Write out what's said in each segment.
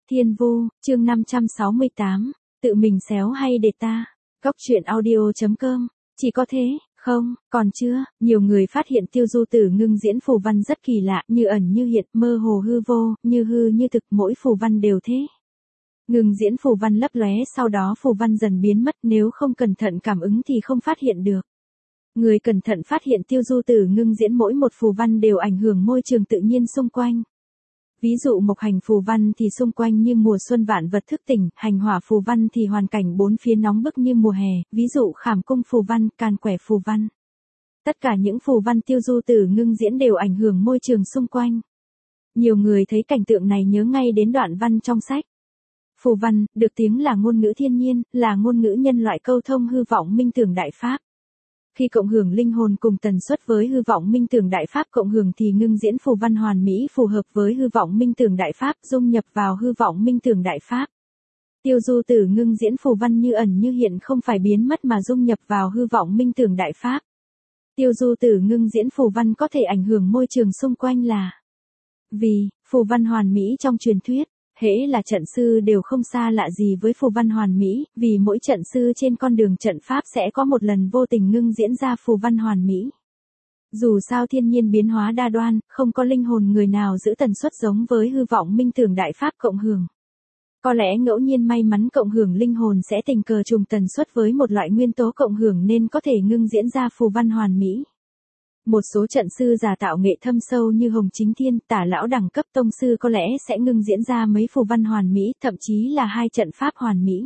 Thiên Vu, chương 568, tự mình xéo hay để ta. Góc truyện audio.com, chỉ có thế, không, còn chưa, nhiều người phát hiện Tiêu Du Tử ngưng diễn phù văn rất kỳ lạ, như ẩn như hiện, mơ hồ hư vô, như hư như thực, mỗi phù văn đều thế. Ngưng diễn phù văn lấp lóe, sau đó phù văn dần biến mất, nếu không cẩn thận cảm ứng thì không phát hiện được. Người cẩn thận phát hiện Tiêu Du Tử ngưng diễn mỗi một phù văn đều ảnh hưởng môi trường tự nhiên xung quanh. Ví dụ mộc hành phù văn thì xung quanh như mùa xuân vạn vật thức tỉnh, hành hỏa phù văn thì hoàn cảnh bốn phía nóng bức như mùa hè, ví dụ khảm cung phù văn, can quẻ phù văn. Tất cả những phù văn Tiêu Du Tử ngưng diễn đều ảnh hưởng môi trường xung quanh. Nhiều người thấy cảnh tượng này nhớ ngay đến đoạn văn trong sách. Phù văn, được tiếng là ngôn ngữ thiên nhiên, là ngôn ngữ nhân loại câu thông hư vọng minh tưởng đại pháp. Khi cộng hưởng linh hồn cùng tần suất với hư vọng minh tưởng đại pháp cộng hưởng thì ngưng diễn phù văn hoàn mỹ phù hợp với hư vọng minh tưởng đại pháp, dung nhập vào hư vọng minh tưởng đại pháp. Tiêu Du Tử ngưng diễn phù văn như ẩn như hiện, không phải biến mất mà dung nhập vào hư vọng minh tưởng đại pháp. Tiêu Du Tử ngưng diễn phù văn có thể ảnh hưởng môi trường xung quanh là vì phù văn hoàn mỹ trong truyền thuyết. Hễ là trận sư đều không xa lạ gì với phù văn hoàn mỹ, vì mỗi trận sư trên con đường trận pháp sẽ có một lần vô tình ngưng diễn ra phù văn hoàn mỹ. Dù sao thiên nhiên biến hóa đa đoan, không có linh hồn người nào giữ tần suất giống với hư vọng minh tưởng đại pháp cộng hưởng. Có lẽ ngẫu nhiên may mắn cộng hưởng linh hồn sẽ tình cờ trùng tần suất với một loại nguyên tố cộng hưởng nên có thể ngưng diễn ra phù văn hoàn mỹ. Một số trận sư giả tạo nghệ thâm sâu như Hồng Chính Thiên, Tả Lão đẳng cấp tông sư có lẽ sẽ ngưng diễn ra mấy phù văn hoàn mỹ, thậm chí là 2 trận pháp hoàn mỹ.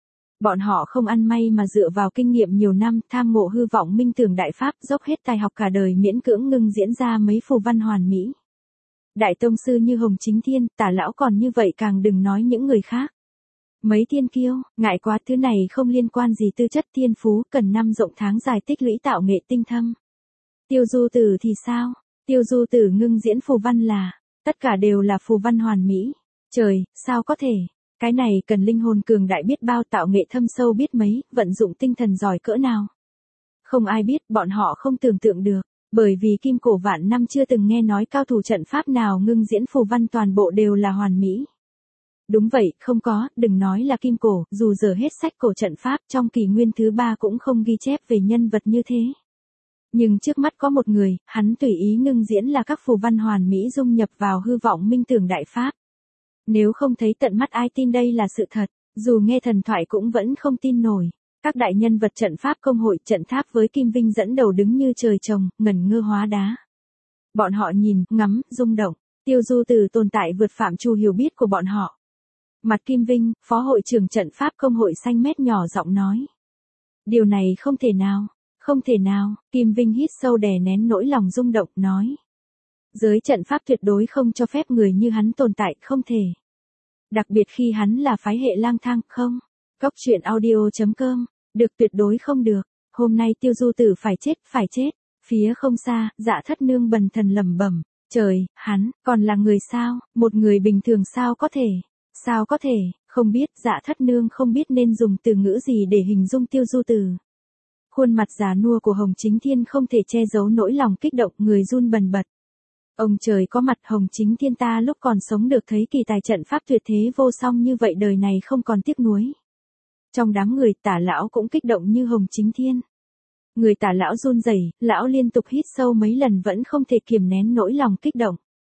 Bọn họ không ăn may mà dựa vào kinh nghiệm nhiều năm, tham ngộ hư vọng minh tưởng đại pháp, dốc hết tài học cả đời miễn cưỡng ngưng diễn ra mấy phù văn hoàn mỹ. Đại tông sư như Hồng Chính Thiên, Tả Lão còn như vậy càng đừng nói những người khác. Mấy thiên kiêu, ngại quá, thứ này không liên quan gì tư chất thiên phú, cần năm rộng tháng dài tích lũy tạo nghệ tinh thâm. Tiêu Du Tử thì sao? Tiêu Du Tử ngưng diễn phù văn là, tất cả đều là phù văn hoàn mỹ. Trời, sao có thể? Cái này cần linh hồn cường đại biết bao, tạo nghệ thâm sâu biết mấy, vận dụng tinh thần giỏi cỡ nào. Không ai biết, bọn họ không tưởng tượng được, bởi vì kim cổ vạn năm chưa từng nghe nói cao thủ trận pháp nào ngưng diễn phù văn toàn bộ đều là hoàn mỹ. Đúng vậy, không có, đừng nói là kim cổ, dù giờ hết sách cổ trận pháp trong kỷ nguyên thứ 3 cũng không ghi chép về nhân vật như thế. Nhưng trước mắt có một người, hắn tùy ý ngưng diễn là các phù văn hoàn mỹ dung nhập vào hư vọng minh tưởng đại pháp. Nếu không thấy tận mắt ai tin đây là sự thật, dù nghe thần thoại cũng vẫn không tin nổi. Các đại nhân vật trận pháp công hội trận tháp với Kim Vinh dẫn đầu đứng như trời trồng, ngẩn ngơ hóa đá. Bọn họ nhìn, ngắm, rung động, Tiêu Du Tử tồn tại vượt phạm trù hiểu biết của bọn họ. Mặt Kim Vinh, phó hội trưởng trận pháp công hội xanh mét nhỏ giọng nói. Điều này không thể nào. Không thể nào, Kim Vinh hít sâu đè nén nỗi lòng rung động, nói. Giới trận pháp tuyệt đối không cho phép người như hắn tồn tại, không thể. Đặc biệt khi hắn là phái hệ lang thang, không. Góc truyện audio.com, được, tuyệt đối không được. Hôm nay Tiêu Du Tử phải chết, phải chết. Phía không xa, Dạ Thất Nương bần thần lẩm bẩm. Trời, hắn, còn là người sao, một người bình thường sao có thể. Sao có thể, không biết, Dạ Thất Nương không biết nên dùng từ ngữ gì để hình dung Tiêu Du Tử. Khuôn mặt già nua của Hồng Chính Thiên không thể che giấu nỗi lòng kích động, người run bần bật. Ông trời có mặt, Hồng Chính Thiên ta lúc còn sống được thấy kỳ tài trận pháp tuyệt thế vô song như vậy đời này không còn tiếc nuối. Trong đám người, Tả Lão cũng kích động như Hồng Chính Thiên. Người Tả Lão run rẩy, lão liên tục hít sâu mấy lần vẫn không thể kiềm nén nỗi lòng kích động.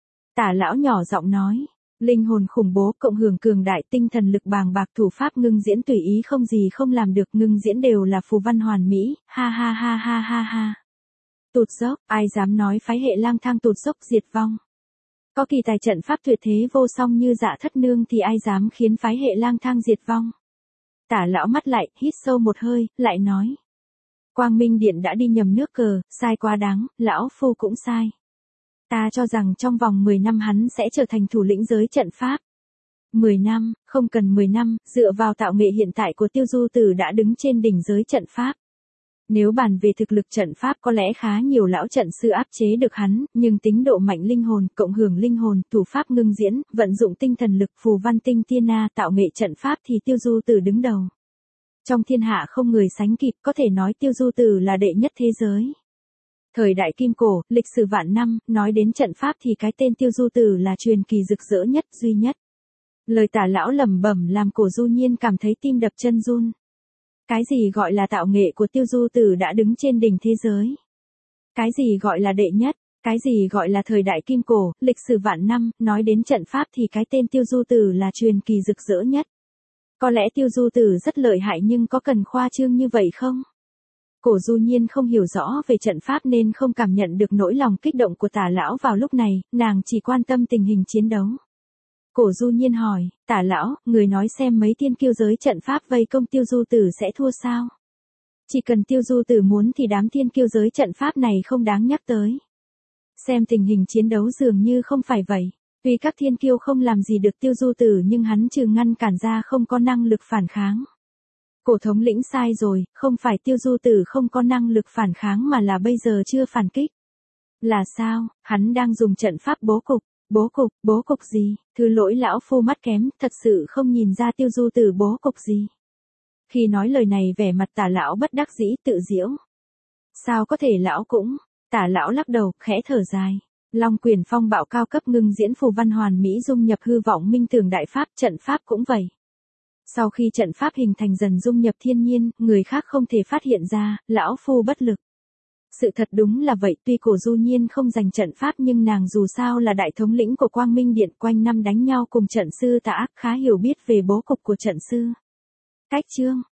Tả Lão nhỏ giọng nói. Linh hồn khủng bố, cộng hưởng cường đại, tinh thần lực bàng bạc, thủ pháp ngưng diễn tùy ý không gì không làm được, ngưng diễn đều là phù văn hoàn mỹ, ha ha ha ha ha ha. Tụt dốc, ai dám nói phái hệ lang thang tụt dốc diệt vong. Có kỳ tài trận pháp tuyệt thế vô song như Dạ Thất Nương thì ai dám khiến phái hệ lang thang diệt vong. Tả Lão mắt lại, hít sâu một hơi, lại nói. Quang Minh Điện đã đi nhầm nước cờ, sai quá đáng, lão phu cũng sai. Ta cho rằng trong vòng 10 năm hắn sẽ trở thành thủ lĩnh giới trận pháp. 10 năm, không cần 10 năm, dựa vào tạo nghệ hiện tại của Tiêu Du Tử đã đứng trên đỉnh giới trận pháp. Nếu bàn về thực lực trận pháp có lẽ khá nhiều lão trận sư áp chế được hắn, nhưng tính độ mạnh linh hồn, cộng hưởng linh hồn, thủ pháp ngưng diễn, vận dụng tinh thần lực, phù văn tinh tiên na, tạo nghệ trận pháp thì Tiêu Du Tử đứng đầu. Trong thiên hạ không người sánh kịp, có thể nói Tiêu Du Tử là đệ nhất thế giới. Thời đại Kim Cổ, lịch sử vạn năm, nói đến trận pháp thì cái tên Tiêu Du Tử là truyền kỳ rực rỡ nhất, duy nhất. Lời Tả lão lẩm bẩm làm Cổ Du Nhiên cảm thấy tim đập chân run. Cái gì gọi là tạo nghệ của Tiêu Du Tử đã đứng trên đỉnh thế giới? Cái gì gọi là đệ nhất? Cái gì gọi là thời đại kim cổ, lịch sử vạn năm, nói đến trận pháp thì cái tên Tiêu Du Tử là truyền kỳ rực rỡ nhất. Có lẽ Tiêu Du Tử rất lợi hại nhưng có cần khoa trương như vậy không? Cổ Du Nhiên không hiểu rõ về trận pháp nên không cảm nhận được nỗi lòng kích động của Tả lão vào lúc này, nàng chỉ quan tâm tình hình chiến đấu. Cổ Du Nhiên hỏi, Tả lão, người nói xem mấy thiên kiêu giới trận pháp vây công Tiêu Du Tử sẽ thua sao? Chỉ cần Tiêu Du Tử muốn thì đám thiên kiêu giới trận pháp này không đáng nhắc tới. Xem tình hình chiến đấu dường như không phải vậy. Tuy các thiên kiêu không làm gì được Tiêu Du Tử nhưng hắn trừ ngăn cản ra không có năng lực phản kháng. Cổ thống lĩnh sai rồi, không phải Tiêu Du Tử không có năng lực phản kháng mà là bây giờ chưa phản kích. Là sao, hắn đang dùng trận pháp bố cục. Bố cục gì? Thứ lỗi lão phu mắt kém, thật sự không nhìn ra Tiêu Du Tử bố cục gì. Khi nói lời này vẻ mặt Tả lão bất đắc dĩ tự giễu. Sao có thể lão cũng? Tả lão lắc đầu, khẽ thở dài. Long Quyền Phong bạo cao cấp ngưng diễn phù văn hoàn mỹ dung nhập hư vọng minh tường đại pháp, trận pháp cũng vậy. Sau khi trận pháp hình thành dần dung nhập thiên nhiên, người khác không thể phát hiện ra, lão phu bất lực. Sự thật đúng là vậy, tuy Cổ Du Nhiên không giành trận pháp nhưng nàng dù sao là đại thống lĩnh của Quang Minh Điện, quanh năm đánh nhau cùng trận sư Tà Ác, khá hiểu biết về bố cục của trận sư. Cách chương